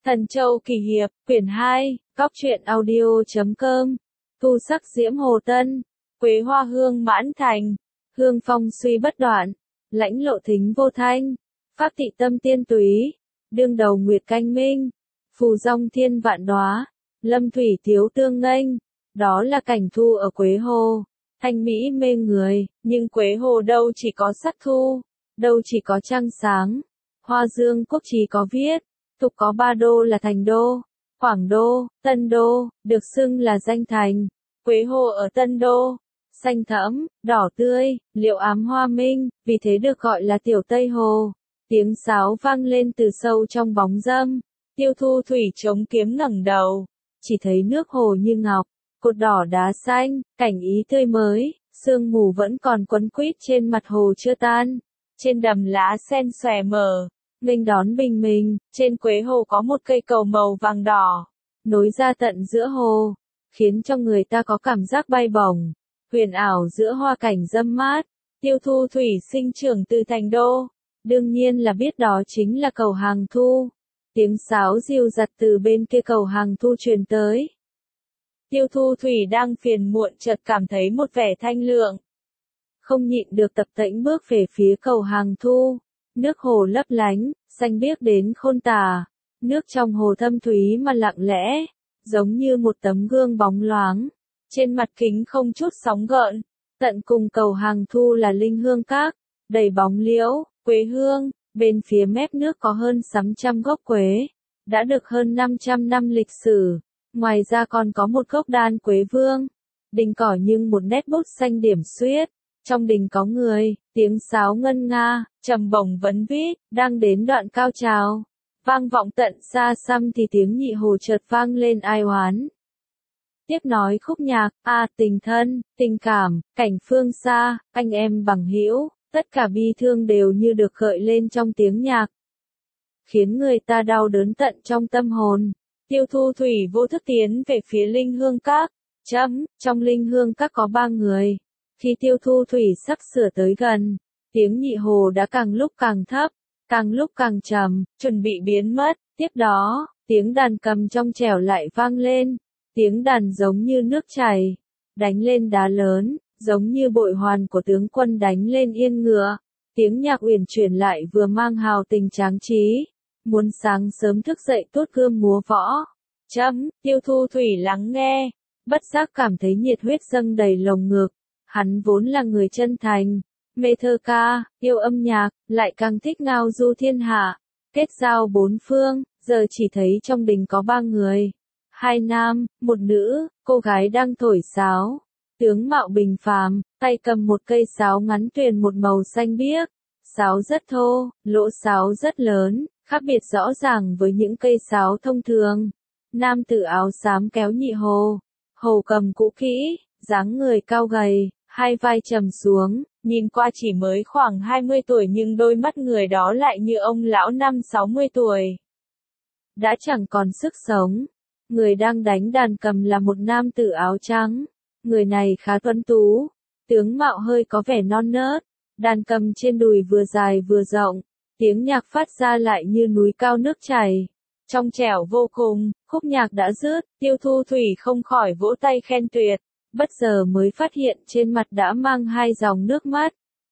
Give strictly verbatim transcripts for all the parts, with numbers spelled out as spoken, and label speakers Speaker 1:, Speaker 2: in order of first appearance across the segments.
Speaker 1: Thần Châu Kỳ Hiệp, quyển hai, góc truyện audio.com, thu sắc diễm Hồ Tân, quế hoa hương mãn thành, hương phong suy bất đoạn, lãnh lộ thính vô thanh, pháp thị tâm tiên túy, đương đầu nguyệt canh minh, phù dong thiên vạn đóa, lâm thủy thiếu tương nghênh, đó là cảnh thu ở Quế Hồ, thanh mỹ mê người, nhưng Quế Hồ đâu chỉ có sắc thu, đâu chỉ có trăng sáng, Hoa Dương Quốc Chí có viết, tục có ba đô là thành đô, Quảng Đô, Tân Đô, được xưng là danh thành, Quế Hồ ở Tân Đô, xanh thẫm, đỏ tươi, liệu ám hoa minh, vì thế được gọi là Tiểu Tây Hồ. Tiếng sáo vang lên từ sâu trong bóng râm, Tiêu Thu Thủy chống kiếm ngẩng đầu, chỉ thấy nước hồ như ngọc, cột đỏ đá xanh, cảnh ý tươi mới, sương mù vẫn còn quấn quýt trên mặt hồ chưa tan, trên đầm lá sen xòe mở, nghênh đón bình minh, trên Quế Hồ có một cây cầu màu vàng đỏ, nối ra tận giữa hồ, khiến cho người ta có cảm giác bay bổng, huyền ảo giữa hoa cảnh râm mát. Tiêu Thu Thủy sinh trưởng từ thành đô, đương nhiên là biết đó chính là cầu Hàng Thu. Tiếng sáo dịu dặt từ bên kia cầu Hàng Thu truyền tới. Tiêu Thu Thủy đang phiền muộn chợt cảm thấy một vẻ thanh lượng. Không nhịn được tập tễnh bước về phía cầu Hàng Thu. Nước hồ lấp lánh, xanh biếc đến khôn tả. Nước trong hồ thâm thúy mà lặng lẽ, giống như một tấm gương bóng loáng. Trên mặt kính không chút sóng gợn. Tận cùng cầu Hàng Thu là linh hương các, đầy bóng liễu, quế hương. Bên phía mép nước có hơn sáu trăm gốc quế, đã được hơn năm trăm năm lịch sử. Ngoài ra còn có một gốc đan quế vương. Đình cỏ nhưng một nét bút xanh điểm xuyết. Trong đình có người, tiếng sáo ngân nga, trầm bổng vấn vít, đang đến đoạn cao trào. Vang vọng tận xa xăm thì tiếng nhị hồ chợt vang lên ai oán. Tiếp nói khúc nhạc, a tình thân, tình cảm, cảnh phương xa, anh em bằng hữu. Tất cả bi thương đều như được gợi lên trong tiếng nhạc, khiến người ta đau đớn tận trong tâm hồn. Tiêu Thu Thủy vô thức tiến về phía linh hương các. Chấm, trong linh hương các có ba người. Khi Tiêu Thu Thủy sắp sửa tới gần, tiếng nhị hồ đã càng lúc càng thấp, càng lúc càng trầm, chuẩn bị biến mất. Tiếp đó, tiếng đàn cầm trong trẻo lại vang lên. Tiếng đàn giống như nước chảy, đánh lên đá lớn. Giống như bội hoàn của tướng quân đánh lên yên ngựa, tiếng nhạc uyển chuyển lại vừa mang hào tình tráng trí, muốn sáng sớm thức dậy tốt gươm múa võ. Chấm, Tiêu Thu Thủy lắng nghe, bất giác cảm thấy nhiệt huyết dâng đầy lồng ngực, hắn vốn là người chân thành, mê thơ ca, yêu âm nhạc, lại càng thích ngao du thiên hạ, kết giao bốn phương, giờ chỉ thấy trong đình có ba người, hai nam, một nữ, cô gái đang thổi sáo. Tướng mạo bình phàm, tay cầm một cây sáo ngắn tuyền một màu xanh biếc, sáo rất thô, lỗ sáo rất lớn, khác biệt rõ ràng với những cây sáo thông thường. Nam tử áo xám kéo nhị hồ, hồ cầm cũ kỹ, dáng người cao gầy, hai vai trầm xuống, nhìn qua chỉ mới khoảng hai mươi tuổi nhưng đôi mắt người đó lại như ông lão năm sáu mươi tuổi. Đã chẳng còn sức sống. Người đang đánh đàn cầm là một nam tử áo trắng. Người này khá tuấn tú, tướng mạo hơi có vẻ non nớt, đàn cầm trên đùi vừa dài vừa rộng, tiếng nhạc phát ra lại như núi cao nước chảy, trong trẻo vô cùng. Khúc nhạc đã dứt, Tiêu Thu Thủy không khỏi vỗ tay khen tuyệt, bất giờ mới phát hiện trên mặt đã mang hai dòng nước mắt.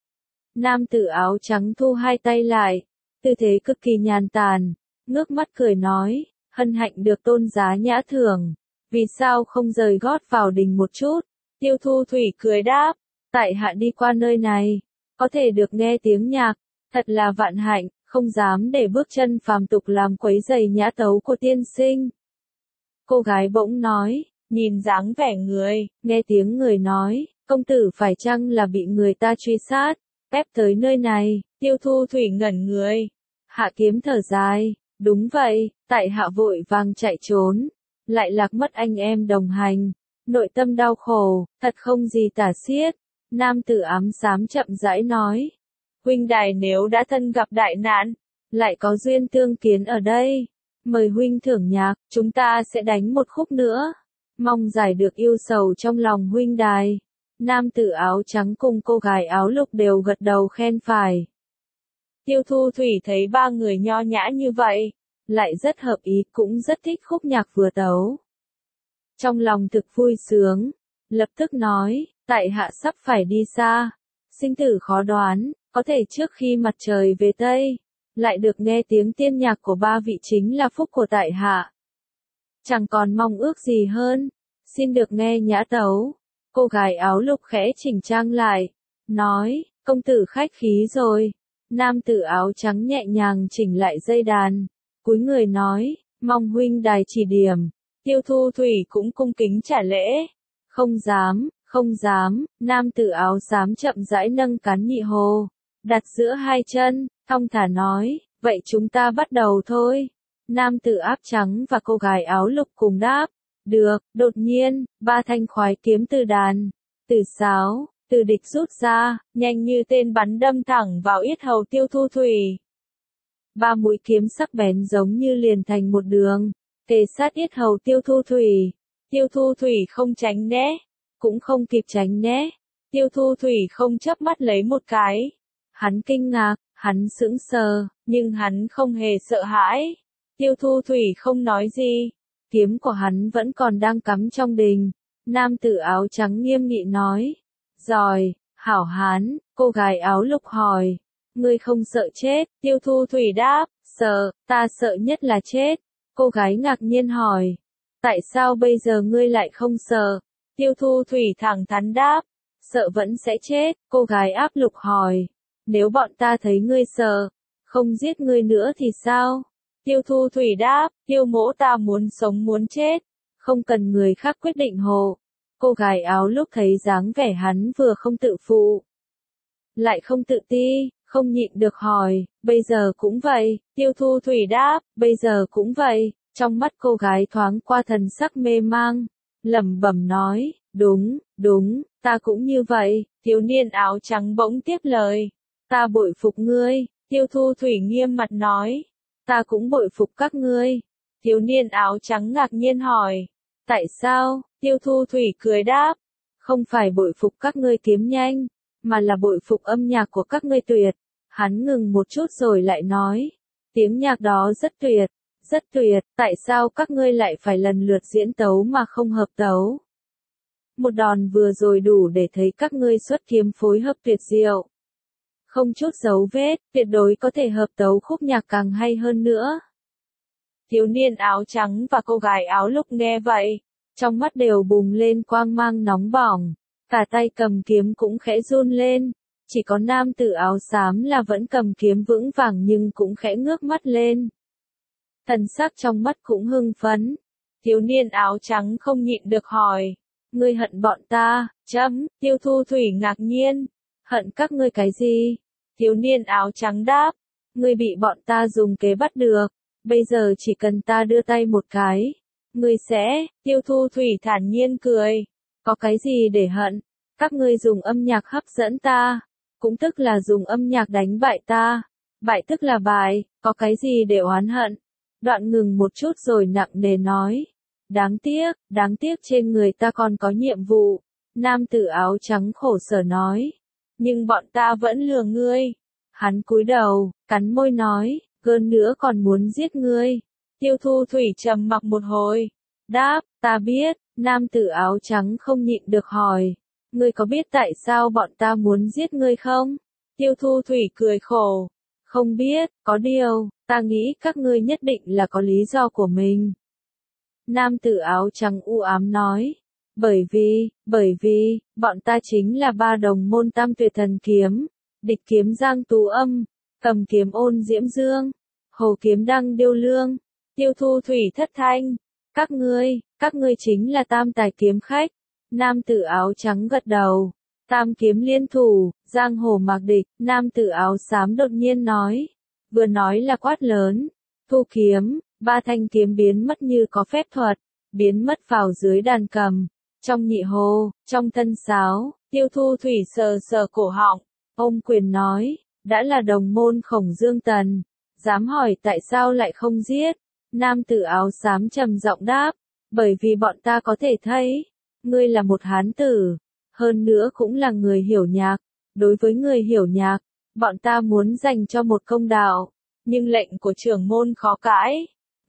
Speaker 1: Nam tử áo trắng thu hai tay lại, tư thế cực kỳ nhàn tản, ngước mắt cười nói, hân hạnh được tôn giá nhã thưởng. Vì sao không rời gót vào đình một chút? Tiêu Thu Thủy cười đáp, tại hạ đi qua nơi này, có thể được nghe tiếng nhạc, thật là vạn hạnh, không dám để bước chân phàm tục làm quấy rầy nhã tấu của tiên sinh. Cô gái bỗng nói, nhìn dáng vẻ người, nghe tiếng người nói, công tử phải chăng là bị người ta truy sát, ép tới nơi này. Tiêu Thu Thủy ngẩn người, hạ kiếm thở dài, đúng vậy, tại hạ vội vàng chạy trốn. Lại lạc mất anh em đồng hành, nội tâm đau khổ, thật không gì tả xiết. Nam tử ám xám chậm rãi nói, huynh đài nếu đã thân gặp đại nạn, lại có duyên tương kiến ở đây, mời huynh thưởng nhạc, chúng ta sẽ đánh một khúc nữa, mong giải được yêu sầu trong lòng huynh đài. Nam tử áo trắng cùng cô gái áo lục đều gật đầu khen phải. Tiêu Thu Thủy thấy ba người nho nhã như vậy, lại rất hợp ý, cũng rất thích khúc nhạc vừa tấu. Trong lòng thực vui sướng, lập tức nói, tại hạ sắp phải đi xa, sinh tử khó đoán, có thể trước khi mặt trời về Tây, lại được nghe tiếng tiên nhạc của ba vị chính là phúc của tại hạ. Chẳng còn mong ước gì hơn, xin được nghe nhã tấu. Cô gái áo lục khẽ chỉnh trang lại, nói, công tử khách khí rồi. Nam tử áo trắng nhẹ nhàng chỉnh lại dây đàn, cúi người nói, mong huynh đài chỉ điểm. Tiêu Thu Thủy cũng cung kính trả lễ. Không dám, không dám. Nam tử áo xám chậm rãi nâng cán nhị hồ, đặt giữa hai chân, thong thả nói, vậy chúng ta bắt đầu thôi. Nam tử áo trắng và cô gái áo lục cùng đáp, được. Đột nhiên, ba thanh khoái kiếm từ đàn, từ sáo, từ địch rút ra, nhanh như tên bắn đâm thẳng vào yết hầu Tiêu Thu Thủy. Ba mũi kiếm sắc bén giống như liền thành một đường, kề sát yết hầu Tiêu Thu Thủy. Tiêu Thu Thủy không tránh né, cũng không kịp tránh né. Tiêu Thu Thủy không chớp mắt lấy một cái. Hắn kinh ngạc, hắn sững sờ, nhưng hắn không hề sợ hãi. Tiêu Thu Thủy không nói gì. Kiếm của hắn vẫn còn đang cắm trong đình. Nam tử áo trắng nghiêm nghị nói, giỏi, hảo hán. Cô gái áo lục hỏi, ngươi không sợ chết? Tiêu Thu Thủy đáp, sợ, ta sợ nhất là chết. Cô gái ngạc nhiên hỏi, tại sao bây giờ ngươi lại không sợ? Tiêu Thu Thủy thẳng thắn đáp, sợ vẫn sẽ chết. Cô gái áp lục hỏi, nếu bọn ta thấy ngươi sợ, không giết ngươi nữa thì sao? Tiêu Thu Thủy đáp, Tiêu mỗ ta muốn sống muốn chết, không cần người khác quyết định hộ. Cô gái áo lúc thấy dáng vẻ hắn vừa không tự phụ, lại không tự ti, không nhịn được hỏi, bây giờ cũng vậy. Tiêu Thu Thủy đáp, bây giờ cũng vậy. Trong mắt cô gái thoáng qua thần sắc mê mang, lẩm bẩm nói, đúng, đúng, ta cũng như vậy. Thiếu niên áo trắng bỗng tiếp lời, ta bội phục ngươi. Tiêu Thu Thủy nghiêm mặt nói, ta cũng bội phục các ngươi. Thiếu niên áo trắng ngạc nhiên hỏi, tại sao? Tiêu Thu Thủy cười đáp, không phải bội phục các ngươi kiếm nhanh, mà là bội phục âm nhạc của các ngươi tuyệt. Hắn ngừng một chút rồi lại nói, tiếng nhạc đó rất tuyệt, rất tuyệt, tại sao các ngươi lại phải lần lượt diễn tấu mà không hợp tấu? Một đòn vừa rồi đủ để thấy các ngươi xuất kiếm phối hợp tuyệt diệu. Không chút dấu vết, tuyệt đối có thể hợp tấu khúc nhạc càng hay hơn nữa. Thiếu niên áo trắng và cô gái áo lục nghe vậy, trong mắt đều bùng lên quang mang nóng bỏng, cả tay cầm kiếm cũng khẽ run lên. Chỉ có nam tử áo xám là vẫn cầm kiếm vững vàng nhưng cũng khẽ ngước mắt lên. Thần sắc trong mắt cũng hưng phấn. Thiếu niên áo trắng không nhịn được hỏi, ngươi hận bọn ta? Chấm. Tiêu Thu Thủy ngạc nhiên, hận các ngươi cái gì? Thiếu niên áo trắng đáp, ngươi bị bọn ta dùng kế bắt được, bây giờ chỉ cần ta đưa tay một cái, ngươi sẽ. Tiêu Thu Thủy thản nhiên cười, có cái gì để hận? Các ngươi dùng âm nhạc hấp dẫn ta, cũng tức là dùng âm nhạc đánh bại ta. Bại tức là bại, có cái gì để oán hận? Đoạn ngừng một chút rồi nặng nề nói, đáng tiếc, đáng tiếc trên người ta còn có nhiệm vụ. Nam tử áo trắng khổ sở nói, nhưng bọn ta vẫn lừa ngươi. Hắn cúi đầu, cắn môi nói, hơn nữa còn muốn giết ngươi. Tiêu Thu Thủy trầm mặc một hồi, đáp, ta biết. Nam tử áo trắng không nhịn được hỏi, ngươi có biết tại sao bọn ta muốn giết ngươi không? Tiêu Thu Thủy cười khổ, không biết, có điều, ta nghĩ các ngươi nhất định là có lý do của mình. Nam tử áo trắng u ám nói, bởi vì, bởi vì, bọn ta chính là ba đồng môn tam tuyệt thần kiếm, địch kiếm Giang Tú Âm, cầm kiếm Ôn Diễm Dương, hồ kiếm Đăng Điêu Lương. Tiêu Thu Thủy thất thanh, các ngươi, các ngươi chính là tam tài kiếm khách. Nam tử áo trắng gật đầu, tam kiếm liên thủ, giang hồ mạc địch. Nam tử áo xám đột nhiên nói, vừa nói là quát lớn, thu kiếm. Ba thanh kiếm biến mất như có phép thuật, biến mất vào dưới đàn cầm, trong nhị hồ, trong thân sáo. Tiêu Thu Thủy sờ sờ cổ họng, ôm quyền nói, đã là đồng môn Khổng Dương Tần, dám hỏi tại sao lại không giết? Nam tử áo xám trầm giọng đáp, bởi vì bọn ta có thể thấy, ngươi là một hán tử, hơn nữa cũng là người hiểu nhạc. Đối với người hiểu nhạc, bọn ta muốn dành cho một công đạo, nhưng lệnh của trưởng môn khó cãi.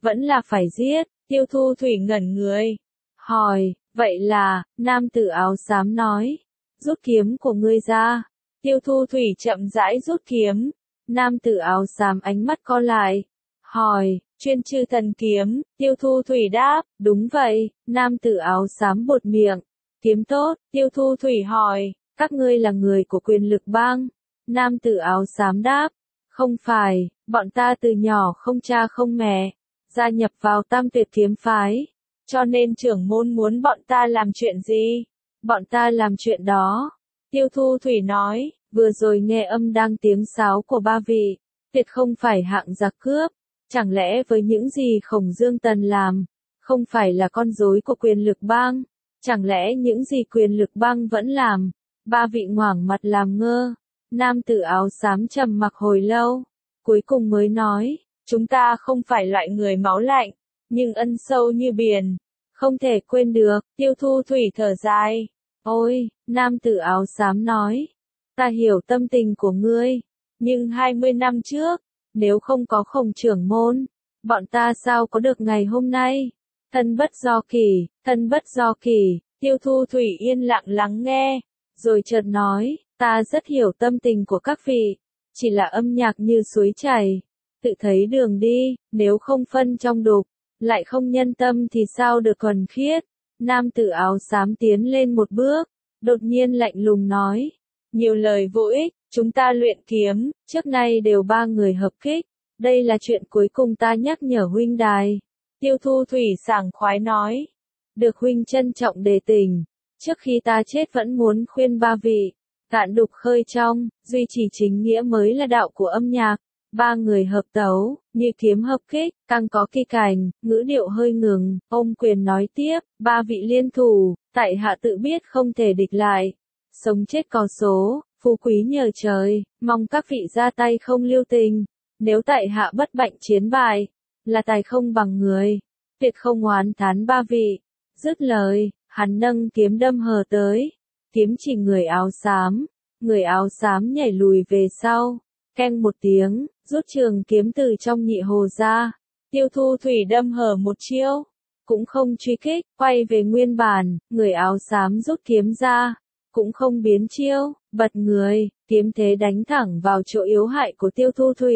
Speaker 1: vẫn là phải giết, Tiêu Thu Thủy ngẩn người. Hỏi, vậy là, nam tử áo xám nói, rút kiếm của ngươi ra. Tiêu Thu Thủy chậm rãi rút kiếm, nam tử áo xám ánh mắt co lại. Hỏi, chuyên chư thần kiếm, Tiêu Thu Thủy đáp, đúng vậy, nam tử áo xám buột miệng. Kiếm tốt, Tiêu Thu Thủy hỏi, các ngươi là người của quyền lực bang. Nam tử áo xám đáp, không phải, bọn ta từ nhỏ không cha không mẹ, gia nhập vào Tam Tuyệt kiếm phái, cho nên trưởng môn muốn bọn ta làm chuyện gì, bọn ta làm chuyện đó. Tiêu Thu Thủy nói, vừa rồi nghe âm đang tiếng sáo của ba vị, tuyệt không phải hạng giặc cướp, chẳng lẽ với những gì Khổng Dương Tần làm, không phải là con rối của quyền lực bang, chẳng lẽ những gì quyền lực bang vẫn làm, ba vị ngoảng mặt làm ngơ. Nam tử áo xám trầm mặc hồi lâu, cuối cùng mới nói, chúng ta không phải loại người máu lạnh, nhưng ân sâu như biển, không thể quên được. Tiêu Thu Thủy thở dài, ôi, nam tử áo xám nói, ta hiểu tâm tình của ngươi, nhưng hai mươi năm trước, nếu không có Khổng trưởng môn, bọn ta sao có được ngày hôm nay? Thân bất do kỳ, thân bất do kỳ. Tiêu Thu Thủy yên lặng lắng nghe, rồi chợt nói, ta rất hiểu tâm tình của các vị, chỉ là âm nhạc như suối chảy, tự thấy đường đi, nếu không phân trong đục, lại không nhân tâm thì sao được thuần khiết. Nam tử áo xám tiến lên một bước, đột nhiên lạnh lùng nói, nhiều lời vô ích, chúng ta luyện kiếm, trước nay đều ba người hợp kích, đây là chuyện cuối cùng ta nhắc nhở huynh đài. Tiêu Thu Thủy sảng khoái nói, được huynh trân trọng đề tình, trước khi ta chết vẫn muốn khuyên ba vị, cạn đục khơi trong, duy trì chính nghĩa mới là đạo của âm nhạc. Ba người hợp tấu, như kiếm hợp kích, càng có kỳ cảnh, ngữ điệu hơi ngừng, ôm quyền nói tiếp, ba vị liên thủ, tại hạ tự biết không thể địch lại, sống chết có số, phú quý nhờ trời, mong các vị ra tay không lưu tình, nếu tại hạ bất bại chiến bại, là tài không bằng người, tuyệt không oán thán ba vị. Dứt lời, hắn nâng kiếm đâm hờ tới, kiếm chỉ người áo xám, người áo xám nhảy lùi về sau, keng một tiếng, rút trường kiếm từ trong nhị hồ ra. Tiêu Thu Thủy đâm hở một chiêu, cũng không truy kích, quay về nguyên bản, người áo xám rút kiếm ra, cũng không biến chiêu, bật người, kiếm thế đánh thẳng vào chỗ yếu hại của Tiêu Thu Thủy.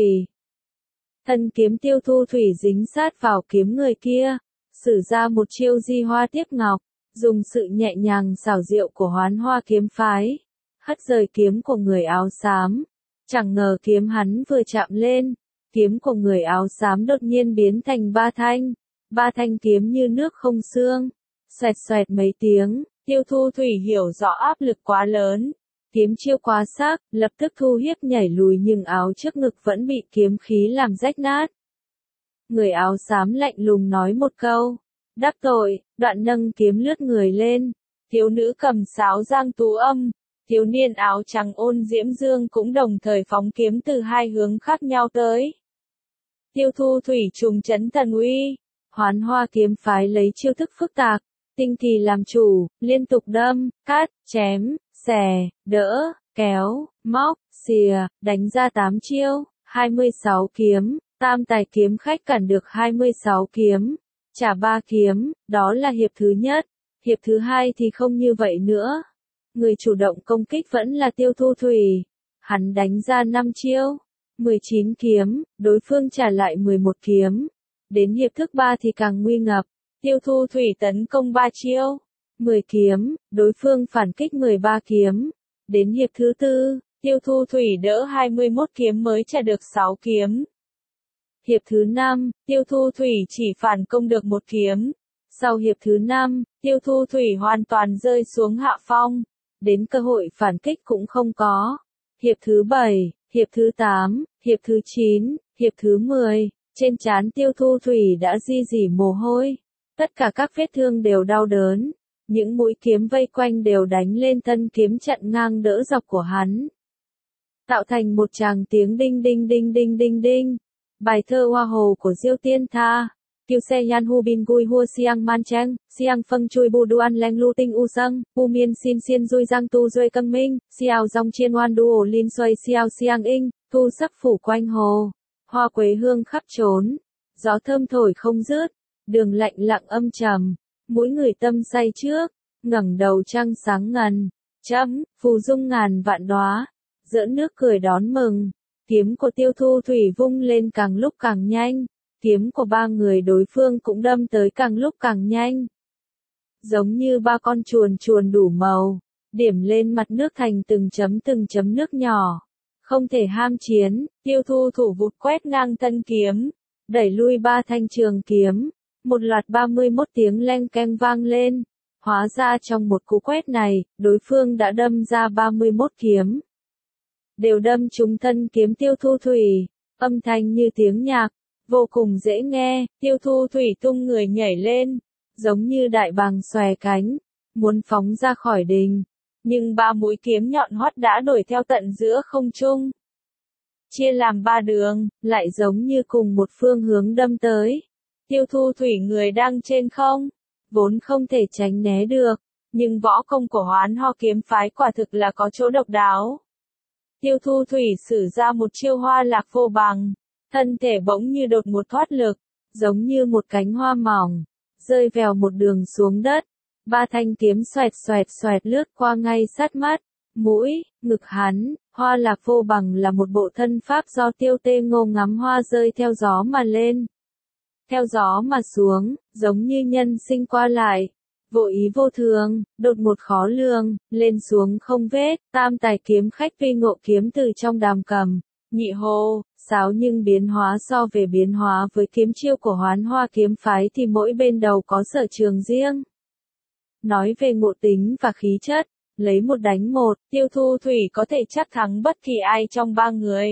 Speaker 1: Thân kiếm Tiêu Thu Thủy dính sát vào kiếm người kia, sử ra một chiêu di hoa tiếp ngọc, dùng sự nhẹ nhàng xảo diệu của Hoán Hoa kiếm phái, hất rời kiếm của người áo xám. Chẳng ngờ kiếm hắn vừa chạm lên, kiếm của người áo xám đột nhiên biến thành ba thanh, ba thanh kiếm như nước không xương, xoẹt xoẹt mấy tiếng. Tiêu Thu Thủy hiểu rõ áp lực quá lớn, kiếm chiêu quá sắc, lập tức thu hiếp nhảy lùi nhưng áo trước ngực vẫn bị kiếm khí làm rách nát. Người áo xám lạnh lùng nói một câu, đắc tội, đoạn nâng kiếm lướt người lên, thiếu nữ cầm sáo giang tú âm. Thiếu niên áo trắng Ôn Diễm Dương cũng đồng thời phóng kiếm từ hai hướng khác nhau tới. Tiêu Thu Thủy trùng chấn thần uy, Hoán Hoa kiếm phái lấy chiêu thức phức tạp, tinh kỳ làm chủ, liên tục đâm, cắt, chém, xẻ, đỡ, kéo, móc, xìa, đánh ra tám chiêu, hai mươi sáu kiếm, tam tài kiếm khách cản được hai mươi sáu kiếm, trả ba kiếm, đó là hiệp thứ nhất, hiệp thứ hai thì không như vậy nữa. Người chủ động công kích vẫn là Tiêu Thu Thủy. Hắn đánh ra năm chiêu, mười chín kiếm, đối phương trả lại mười một kiếm. Đến hiệp thứ ba thì càng nguy ngập. Tiêu Thu Thủy tấn công ba chiêu, mười kiếm, đối phương phản kích mười ba kiếm. Đến hiệp thứ tư, Tiêu Thu Thủy đỡ hai mươi mốt kiếm mới trả được sáu kiếm. Hiệp thứ năm, Tiêu Thu Thủy chỉ phản công được một kiếm. Sau hiệp thứ năm, Tiêu Thu Thủy hoàn toàn rơi xuống hạ phong. Đến cơ hội phản kích cũng không có. Hiệp thứ bảy, hiệp thứ tám, hiệp thứ chín, hiệp thứ mười, trên trán Tiêu Thu Thủy đã di dỉ mồ hôi. Tất cả các vết thương đều đau đớn. Những mũi kiếm vây quanh đều đánh lên thân kiếm chặn ngang đỡ dọc của hắn. Tạo thành một tràng tiếng đinh đinh đinh đinh đinh đinh. Bài thơ Hoa Hồ của Diêu Tiên Tha. Kiều xe yan hu bin gui hua siang man cheng, siang phâng chui bu duan leng lu tinh u sâng, hu miên xin xiên dui giang tu duy căng minh, xiao dòng chiên oan du ổ lin xoay xiao siang inh, thu sắc phủ quanh hồ, hoa quế hương khắp trốn, Gió thơm thổi không dứt, đường lạnh lặng âm trầm, mỗi người tâm say trước, ngẩng đầu trăng sáng ngần, chấm, phù dung ngàn vạn đóa, giỡn nước cười đón mừng. Kiếm của Tiêu Thu Thủy vung lên càng lúc càng nhanh, kiếm của ba người đối phương cũng đâm tới càng lúc càng nhanh. Giống như ba con chuồn chuồn đủ màu, điểm lên mặt nước thành từng chấm từng chấm nước nhỏ. Không thể ham chiến, Tiêu Thu thủ vụt quét ngang thân kiếm, đẩy lui ba thanh trường kiếm, một loạt ba mươi mốt tiếng leng keng vang lên. Hóa ra trong một cú quét này, đối phương đã đâm ra ba mươi mốt kiếm. Đều đâm trúng thân kiếm Tiêu Thu Thủy, âm thanh như tiếng nhạc, vô cùng dễ nghe. Tiêu Thu Thủy tung người nhảy lên, giống như đại bàng xòe cánh, muốn phóng ra khỏi đình, nhưng ba mũi kiếm nhọn hoắt đã đuổi theo tận giữa không trung. Chia làm ba đường, lại giống như cùng một phương hướng đâm tới. Tiêu Thu Thủy người đang trên không, vốn không thể tránh né được, nhưng võ công của Hoán Ho kiếm phái quả thực là có chỗ độc đáo. Tiêu Thu Thủy sử ra một chiêu hoa lạc vô bằng, thân thể bỗng như đột một thoát lực, giống như một cánh hoa mỏng, rơi vèo một đường xuống đất. Ba thanh kiếm xoẹt xoẹt xoẹt lướt qua ngay sát mắt, mũi, ngực hắn. Hoa lạc vô bằng là một bộ thân pháp do Tiêu Tê Ngô ngắm hoa rơi theo gió mà lên, theo gió mà xuống, giống như nhân sinh qua lại, vô ý vô thường, đột một khó lường, lên xuống không vết. Tam tài kiếm khách tuy ngộ kiếm từ trong đàm cầm, nhị hồ, sáo nhưng biến hóa so về biến hóa với kiếm chiêu của Hoán Hoa kiếm phái thì mỗi bên đầu có sở trường riêng. Nói về ngộ tính và khí chất, lấy một đánh một, Tiêu Thu Thủy có thể chắc thắng bất kỳ ai trong ba người.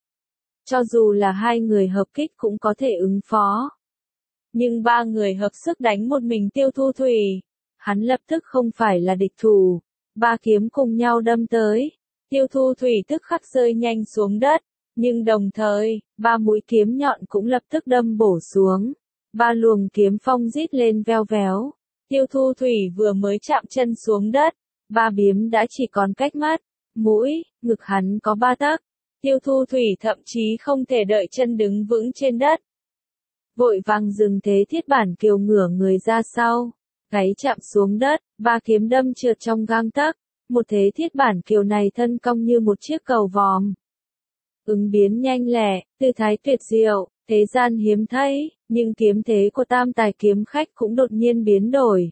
Speaker 1: Cho dù là hai người hợp kích cũng có thể ứng phó. Nhưng ba người hợp sức đánh một mình Tiêu Thu Thủy, hắn lập tức không phải là địch thủ. Ba kiếm cùng nhau đâm tới, Tiêu Thu Thủy tức khắc rơi nhanh xuống đất, nhưng đồng thời, ba mũi kiếm nhọn cũng lập tức đâm bổ xuống. Ba luồng kiếm phong rít lên veo véo. Tiêu Thu Thủy vừa mới chạm chân xuống đất, ba biếm đã chỉ còn cách mắt, mũi, ngực hắn có ba tấc. Tiêu Thu Thủy thậm chí không thể đợi chân đứng vững trên đất. Vội vàng dừng thế thiết bản kiều ngửa người ra sau, gáy chạm xuống đất, ba kiếm đâm trượt trong gang tấc. Một thế thiết bản kiều này thân cong như một chiếc cầu vòm. Ứng biến nhanh lẹ, tư thái tuyệt diệu, thế gian hiếm thấy, nhưng kiếm thế của tam tài kiếm khách cũng đột nhiên biến đổi.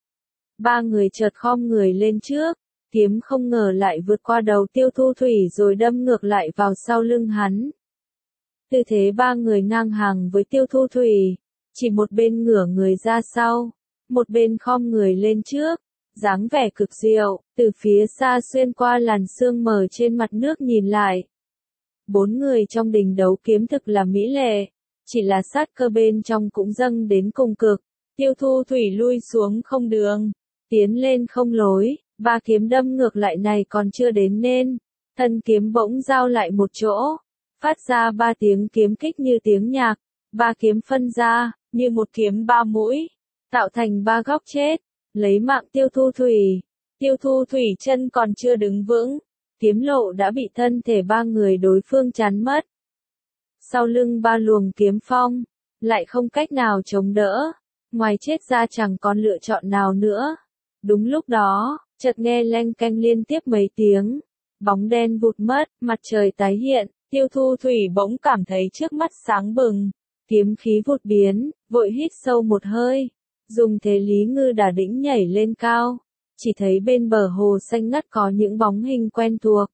Speaker 1: Ba người chợt khom người lên trước, kiếm không ngờ lại vượt qua đầu Tiêu Thu Thủy rồi đâm ngược lại vào sau lưng hắn. Tư thế ba người ngang hàng với Tiêu Thu Thủy, chỉ một bên ngửa người ra sau, một bên khom người lên trước, dáng vẻ cực diệu, từ phía xa xuyên qua làn sương mờ trên mặt nước nhìn lại. Bốn người trong đình đấu kiếm thực là mỹ lệ, chỉ là sát cơ bên trong cũng dâng đến cùng cực. Tiêu Thu Thủy lui xuống không đường, tiến lên không lối, ba kiếm đâm ngược lại này còn chưa đến nên, thân kiếm bỗng giao lại một chỗ, phát ra ba tiếng kiếm kích như tiếng nhạc, ba kiếm phân ra, như một kiếm ba mũi, tạo thành ba góc chết, lấy mạng Tiêu Thu Thủy. Tiêu Thu Thủy chân còn chưa đứng vững, kiếm lộ đã bị thân thể ba người đối phương chắn mất. Sau lưng ba luồng kiếm phong, lại không cách nào chống đỡ, ngoài chết ra chẳng còn lựa chọn nào nữa. Đúng lúc đó, chợt nghe leng keng liên tiếp mấy tiếng, bóng đen vụt mất, mặt trời tái hiện, Tiêu Thu Thủy bỗng cảm thấy trước mắt sáng bừng, kiếm khí vụt biến, vội hít sâu một hơi, dùng thế Lý Ngư Đả Đĩnh nhảy lên cao, chỉ thấy bên bờ hồ xanh ngắt có những bóng hình quen thuộc.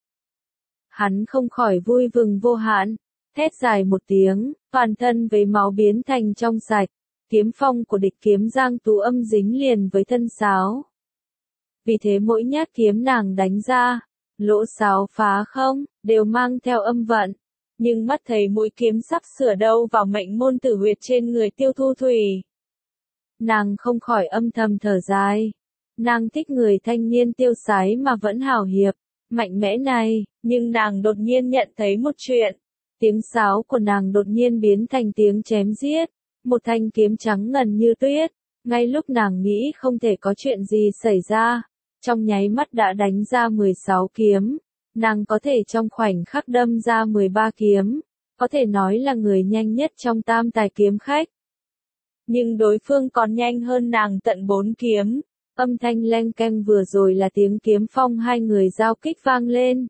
Speaker 1: Hắn không khỏi vui mừng vô hạn, thét dài một tiếng, toàn thân với máu biến thành trong sạch, kiếm phong của địch kiếm giang tú âm dính liền với thân sáo. Vì thế mỗi nhát kiếm nàng đánh ra, lỗ sáo phá không, đều mang theo âm vận. Nhưng mắt thấy mũi kiếm sắp sửa đâu vào mệnh môn tử huyệt trên người Tiêu Thu Thủy. Nàng không khỏi âm thầm thở dài. Nàng thích người thanh niên tiêu sái mà vẫn hào hiệp, mạnh mẽ này, nhưng nàng đột nhiên nhận thấy một chuyện. Tiếng sáo của nàng đột nhiên biến thành tiếng chém giết, một thanh kiếm trắng ngần như tuyết. Ngay lúc nàng nghĩ không thể có chuyện gì xảy ra, trong nháy mắt đã đánh ra mười sáu kiếm. Nàng có thể trong khoảnh khắc đâm ra mười ba kiếm, có thể nói là người nhanh nhất trong tam tài kiếm khách. Nhưng đối phương còn nhanh hơn nàng tận bốn kiếm, âm thanh leng keng vừa rồi là tiếng kiếm phong hai người giao kích vang lên.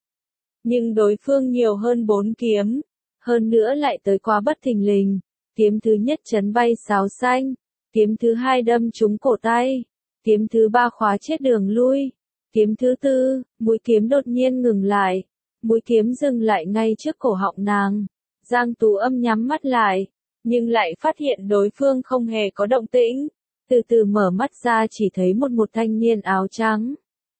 Speaker 1: Nhưng đối phương nhiều hơn bốn kiếm, hơn nữa lại tới quá bất thình lình, kiếm thứ nhất chấn bay sáo xanh, kiếm thứ hai đâm trúng cổ tay, kiếm thứ ba khóa chết đường lui, kiếm thứ tư, mũi kiếm đột nhiên ngừng lại, mũi kiếm dừng lại ngay trước cổ họng nàng. Giang Tú Âm nhắm mắt lại, nhưng lại phát hiện đối phương không hề có động tĩnh, từ từ mở mắt ra chỉ thấy một một thanh niên áo trắng.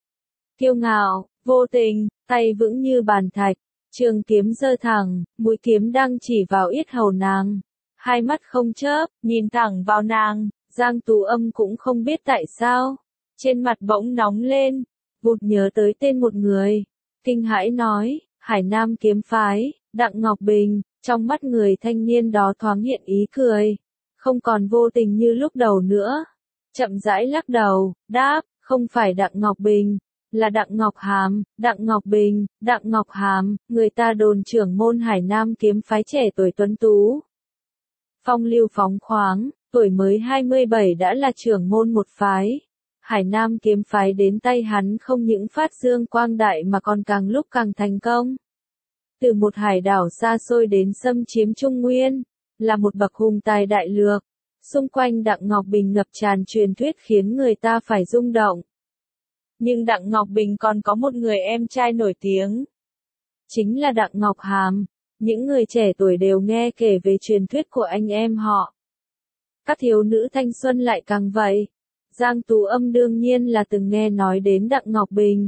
Speaker 1: Kiêu ngạo, vô tình, tay vững như bàn thạch, trường kiếm giơ thẳng, mũi kiếm đang chỉ vào yết hầu nàng. Hai mắt không chớp, nhìn thẳng vào nàng, Giang Tú Âm cũng không biết tại sao. Trên mặt bỗng nóng lên, vụt nhớ tới tên một người. Kinh hãi nói, Hải Nam kiếm phái, Đặng Ngọc Bình, trong mắt người thanh niên đó thoáng hiện ý cười. Không còn vô tình như lúc đầu nữa. Chậm rãi lắc đầu, đáp, không phải Đặng Ngọc Bình, là Đặng Ngọc Hàm. Đặng Ngọc Bình, Đặng Ngọc Hàm, người ta đồn trưởng môn Hải Nam kiếm phái trẻ tuổi tuấn tú. Phong lưu phóng khoáng, tuổi mới hai mươi bảy đã là trưởng môn một phái. Hải Nam kiếm phái đến tay hắn không những phát dương quang đại mà còn càng lúc càng thành công. Từ một hải đảo xa xôi đến xâm chiếm Trung Nguyên, là một bậc hùng tài đại lược. Xung quanh Đặng Ngọc Bình ngập tràn truyền thuyết khiến người ta phải rung động. Nhưng Đặng Ngọc Bình còn có một người em trai nổi tiếng. Chính là Đặng Ngọc Hàm. Những người trẻ tuổi đều nghe kể về truyền thuyết của anh em họ. Các thiếu nữ thanh xuân lại càng vậy. Giang Tú Âm đương nhiên là từng nghe nói đến Đặng Ngọc Bình.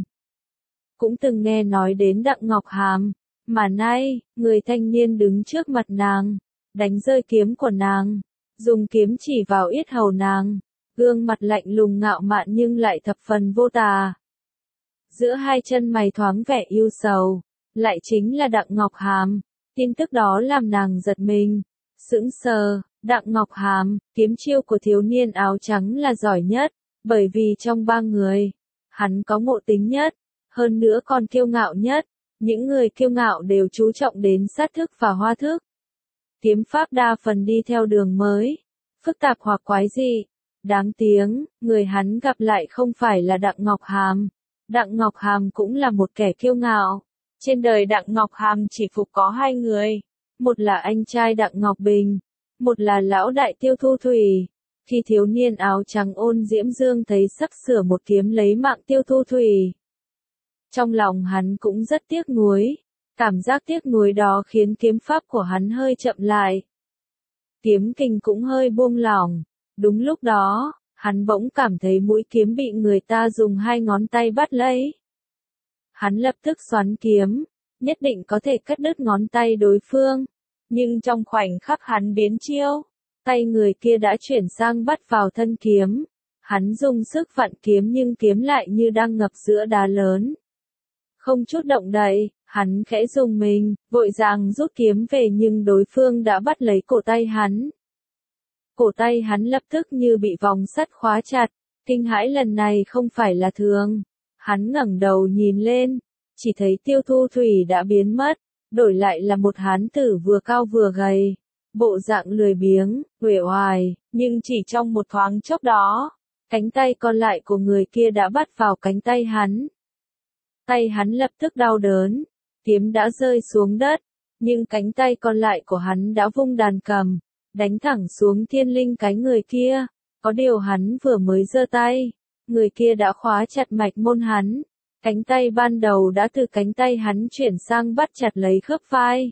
Speaker 1: Cũng từng nghe nói đến Đặng Ngọc Hàm. Mà nay, người thanh niên đứng trước mặt nàng, đánh rơi kiếm của nàng, dùng kiếm chỉ vào yết hầu nàng, gương mặt lạnh lùng ngạo mạn nhưng lại thập phần vô tà. Giữa hai chân mày thoáng vẻ yêu sầu, lại chính là Đặng Ngọc Hàm. Tin tức đó làm nàng giật mình, sững sờ. Đặng Ngọc Hàm, kiếm chiêu của thiếu niên áo trắng là giỏi nhất, bởi vì trong ba người, hắn có ngộ tính nhất, hơn nữa còn kiêu ngạo nhất. Những người kiêu ngạo đều chú trọng đến sát thức và hoa thức. Kiếm pháp đa phần đi theo đường mới, phức tạp hoặc quái dị. Đáng tiếng, người hắn gặp lại không phải là Đặng Ngọc Hàm. Đặng Ngọc Hàm cũng là một kẻ kiêu ngạo. Trên đời Đặng Ngọc Hàm chỉ phục có hai người. Một là anh trai Đặng Ngọc Bình, một là lão đại Tiêu Thu Thủy. Khi thiếu niên áo trắng Ôn Diễm Dương thấy sắp sửa một kiếm lấy mạng Tiêu Thu Thủy, trong lòng hắn cũng rất tiếc nuối. Cảm giác tiếc nuối đó khiến kiếm pháp của hắn hơi chậm lại. Kiếm kình cũng hơi buông lỏng. Đúng lúc đó, hắn bỗng cảm thấy mũi kiếm bị người ta dùng hai ngón tay bắt lấy. Hắn lập tức xoắn kiếm, nhất định có thể cắt đứt ngón tay đối phương. Nhưng trong khoảnh khắc hắn biến chiêu, tay người kia đã chuyển sang bắt vào thân kiếm. Hắn dùng sức vặn kiếm nhưng kiếm lại như đang ngập giữa đá lớn. Không chút động đậy, hắn khẽ rùng mình, vội vàng rút kiếm về nhưng đối phương đã bắt lấy cổ tay hắn. Cổ tay hắn lập tức như bị vòng sắt khóa chặt, kinh hãi lần này không phải là thường. Hắn ngẩng đầu nhìn lên, chỉ thấy Tiêu Thu Thủy đã biến mất, đổi lại là một hán tử vừa cao vừa gầy, bộ dạng lười biếng, uể oải, nhưng chỉ trong một thoáng chốc đó, cánh tay còn lại của người kia đã bắt vào cánh tay hắn. Tay hắn lập tức đau đớn, kiếm đã rơi xuống đất, nhưng cánh tay còn lại của hắn đã vung đàn cầm, đánh thẳng xuống thiên linh cái người kia. Có điều hắn vừa mới giơ tay, người kia đã khóa chặt mạch môn hắn. Cánh tay ban đầu đã từ cánh tay hắn chuyển sang bắt chặt lấy khớp vai.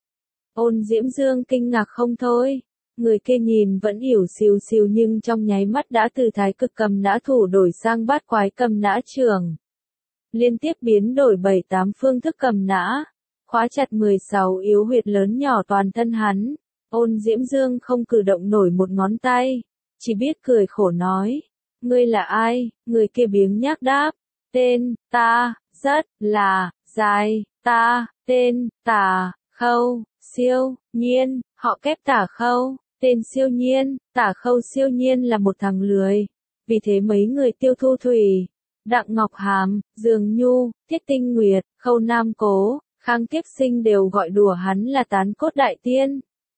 Speaker 1: Ôn Diễm Dương kinh ngạc không thôi. Người kia nhìn vẫn yểu xìu xìu nhưng trong nháy mắt đã từ thái cực cầm nã thủ đổi sang bát quái cầm nã trường. Liên tiếp biến đổi bảy tám phương thức cầm nã, khóa chặt mười sáu yếu huyệt lớn nhỏ toàn thân hắn. Ôn Diễm Dương không cử động nổi một ngón tay, chỉ biết cười khổ nói, ngươi là ai? Người kia biếng nhác đáp, tên, ta, rất, là, dài, ta, tên, Tả, Khâu, Siêu, Nhiên, họ kép Tả Khâu, tên Siêu Nhiên. Tả Khâu Siêu Nhiên là một thằng lười, vì thế mấy người Tiêu Thu Thủy, Đặng Ngọc Hàm, Dương Nhu, Thiết Tinh Nguyệt, Khâu Nam Cố, Khang Kiếp Sinh đều gọi đùa hắn là tán cốt đại tiên.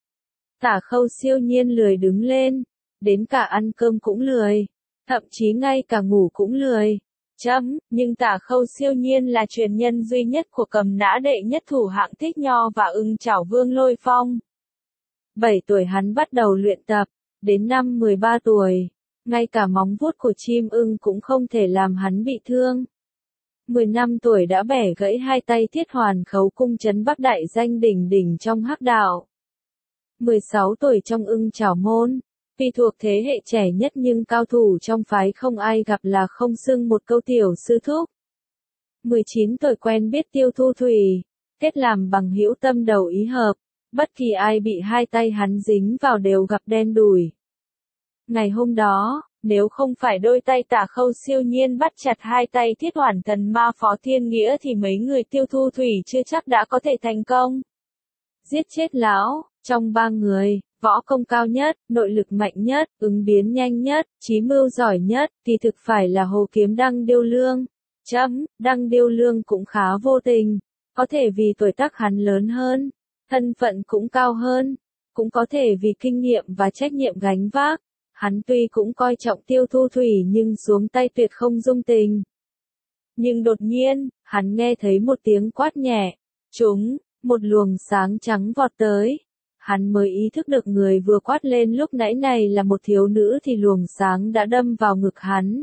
Speaker 1: Tả Khâu siêu nhiên lười đứng lên, đến cả ăn cơm cũng lười, thậm chí ngay cả ngủ cũng lười. Chấm, nhưng Tả Khâu siêu nhiên là truyền nhân duy nhất của Cầm Nã đệ nhất thủ hạng Thích Nho và Ưng Chảo Vương Lôi Phong. bảy tuổi hắn bắt đầu luyện tập, đến năm mười ba tuổi, ngay cả móng vuốt của chim ưng cũng không thể làm hắn bị thương. mười lăm tuổi đã bẻ gãy hai tay Thiết Hoàn Khấu cung trấn Bắc đại danh đỉnh đỉnh trong hắc đạo. mười sáu tuổi trong Ưng Chảo môn, tuy thuộc thế hệ trẻ nhất nhưng cao thủ trong phái không ai gặp là không xưng một câu tiểu sư thúc. mười chín tuổi quen biết Tiêu Thu Thủy, kết làm bằng hữu tâm đầu ý hợp, bất kỳ ai bị hai tay hắn dính vào đều gặp đen đủi. Ngày hôm đó, nếu không phải đôi tay Tả Khâu siêu nhiên bắt chặt hai tay Thiết Hoàn thần ma Phó Thiên Nghĩa thì mấy người Tiêu Thu Thủy chưa chắc đã có thể thành công. Giết chết lão, trong ba người, võ công cao nhất, nội lực mạnh nhất, ứng biến nhanh nhất, trí mưu giỏi nhất, thì thực phải là Hồ Kiếm Đăng Điêu Lương. Chấm, Đăng Điêu Lương cũng khá vô tình, có thể vì tuổi tác hắn lớn hơn, thân phận cũng cao hơn, cũng có thể vì kinh nghiệm và trách nhiệm gánh vác. Hắn tuy cũng coi trọng Tiêu Thu Thủy nhưng xuống tay tuyệt không dung tình. Nhưng đột nhiên, hắn nghe thấy một tiếng quát nhẹ, trúng, một luồng sáng trắng vọt tới. Hắn mới ý thức được người vừa quát lên lúc nãy này là một thiếu nữ thì luồng sáng đã đâm vào ngực hắn.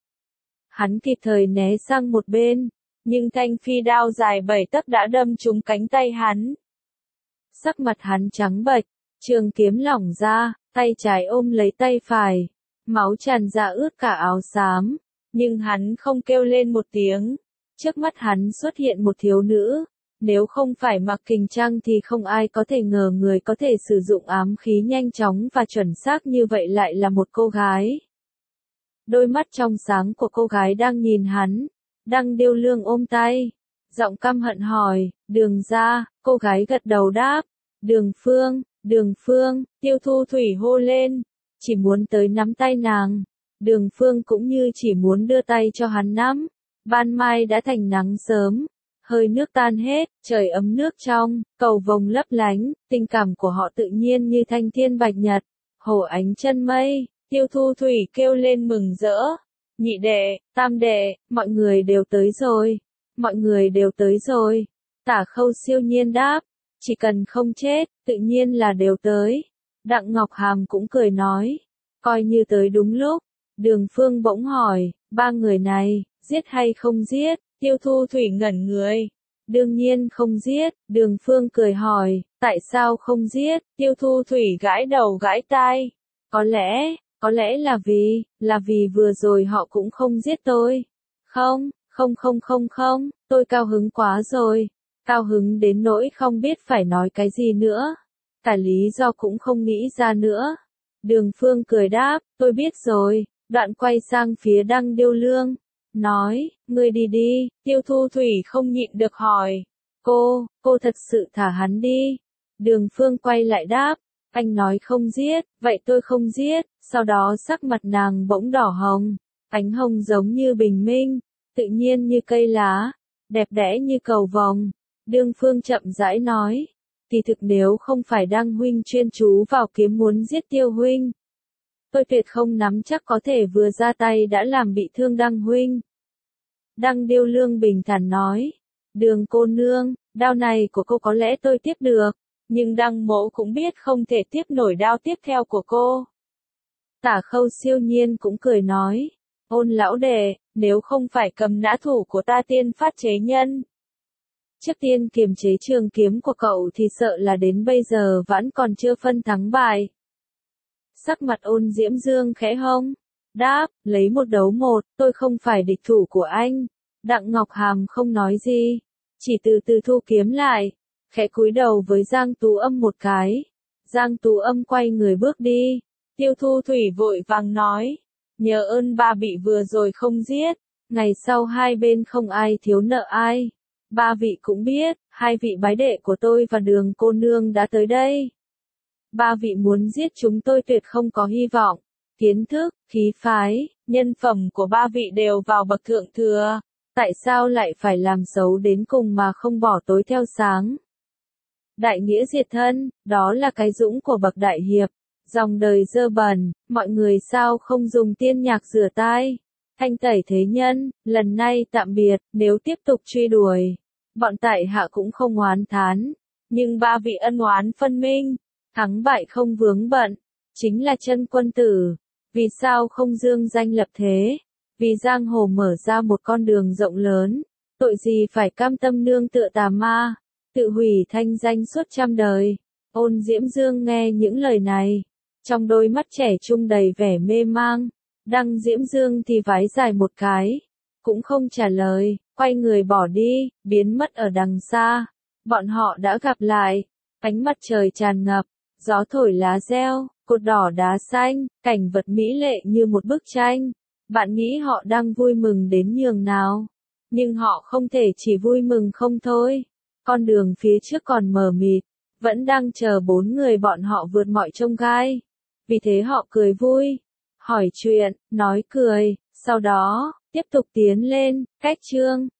Speaker 1: Hắn kịp thời né sang một bên, nhưng thanh phi đao dài bảy tấc đã đâm trúng cánh tay hắn. Sắc mặt hắn trắng bệch, trường kiếm lỏng ra, tay trái ôm lấy tay phải, máu tràn ra ướt cả áo xám, nhưng hắn không kêu lên một tiếng. Trước mắt hắn xuất hiện một thiếu nữ, nếu không phải Mặc Kình Trăng thì không ai có thể ngờ người có thể sử dụng ám khí nhanh chóng và chuẩn xác như vậy lại là một cô gái. Đôi mắt trong sáng của cô gái đang nhìn hắn, Đăng Điêu Lương ôm tay, giọng căm hận hỏi, Đường ra, cô gái gật đầu đáp, Đường Phương. Đường Phương, Tiêu Thu Thủy hô lên, chỉ muốn tới nắm tay nàng. Đường Phương cũng như chỉ muốn đưa tay cho hắn nắm. Ban mai đã thành nắng sớm, hơi nước tan hết, trời ấm nước trong, cầu vồng lấp lánh, tình cảm của họ tự nhiên như thanh thiên bạch nhật, hồ ánh chân mây. Tiêu Thu Thủy kêu lên mừng rỡ, nhị đệ, tam đệ, mọi người đều tới rồi, mọi người đều tới rồi. Tả Khâu siêu nhiên đáp, chỉ cần không chết, tự nhiên là đều tới. Đặng Ngọc Hàm cũng cười nói, coi như tới đúng lúc. Đường Phương bỗng hỏi, ba người này, giết hay không giết? Tiêu Thu Thủy ngẩn người. Đương nhiên không giết. Đường Phương cười hỏi, tại sao không giết? Tiêu Thu Thủy gãi đầu gãi tai. Có lẽ, có lẽ là vì, là vì vừa rồi họ cũng không giết tôi. Không, không không không không, tôi cao hứng quá rồi. Cao hứng đến nỗi không biết phải nói cái gì nữa. Cả lý do cũng không nghĩ ra nữa. Đường Phương cười đáp, tôi biết rồi. Đoạn quay sang phía Đăng Điêu Lương, nói, ngươi đi đi. Tiêu Thu Thủy không nhịn được hỏi, cô, cô thật sự thả hắn đi. Đường Phương quay lại đáp, anh nói không giết, vậy tôi không giết. Sau đó sắc mặt nàng bỗng đỏ hồng, ánh hồng giống như bình minh, tự nhiên như cây lá, đẹp đẽ như cầu vồng. Đường Phương chậm rãi nói, kỳ thực nếu không phải Đăng huynh chuyên chú vào kiếm muốn giết Tiêu huynh, tôi tuyệt không nắm chắc có thể vừa ra tay đã làm bị thương Đăng huynh. Đăng Điêu Lương bình thản nói, Đường cô nương, đao này của cô có lẽ tôi tiếp được, nhưng Đăng mỗ cũng biết không thể tiếp nổi đao tiếp theo của cô. Tả Khâu siêu nhiên cũng cười nói, ôn lão đệ, nếu không phải Cầm Nã thủ của ta tiên phát chế nhân, trước tiên kiềm chế trường kiếm của cậu thì sợ là đến bây giờ vẫn còn chưa phân thắng bại. Sắc mặt Ôn Diễm Dương khẽ hông, đáp, lấy một đấu một, tôi không phải địch thủ của anh. Đặng Ngọc Hàm không nói gì, chỉ từ từ thu kiếm lại, khẽ cúi đầu với Giang Tú Âm một cái. Giang Tú Âm quay người bước đi. Tiêu Thu Thủy vội vàng nói, nhờ ơn ba vị vừa rồi không giết, ngày sau hai bên không ai thiếu nợ ai. Ba vị cũng biết, hai vị bái đệ của tôi và Đường cô nương đã tới đây. Ba vị muốn giết chúng tôi tuyệt không có hy vọng. Kiến thức, khí phái, nhân phẩm của ba vị đều vào bậc thượng thừa. Tại sao lại phải làm xấu đến cùng mà không bỏ tối theo sáng? Đại nghĩa diệt thân, đó là cái dũng của bậc đại hiệp. Dòng đời dơ bẩn, mọi người sao không dùng tiên nhạc rửa tai, thanh tẩy thế nhân, lần này tạm biệt, nếu tiếp tục truy đuổi, bọn tại hạ cũng không oán thán, nhưng ba vị ân oán phân minh, thắng bại không vướng bận, chính là chân quân tử, vì sao không dương danh lập thế, vì giang hồ mở ra một con đường rộng lớn, tội gì phải cam tâm nương tựa tà ma, tự hủy thanh danh suốt trăm đời. Ôn Diễm Dương nghe những lời này, trong đôi mắt trẻ trung đầy vẻ mê mang, Đăng Diễm Dương thì vái dài một cái, cũng không trả lời, quay người bỏ đi, biến mất ở đằng xa. Bọn họ đã gặp lại, ánh mặt trời tràn ngập, gió thổi lá reo, cột đỏ đá xanh, cảnh vật mỹ lệ như một bức tranh. Bạn nghĩ họ đang vui mừng đến nhường nào? Nhưng họ không thể chỉ vui mừng không thôi. Con đường phía trước còn mờ mịt, vẫn đang chờ bốn người bọn họ vượt mọi chông gai. Vì thế họ cười vui, hỏi chuyện, nói cười, sau đó, tiếp tục tiến lên, cách chương.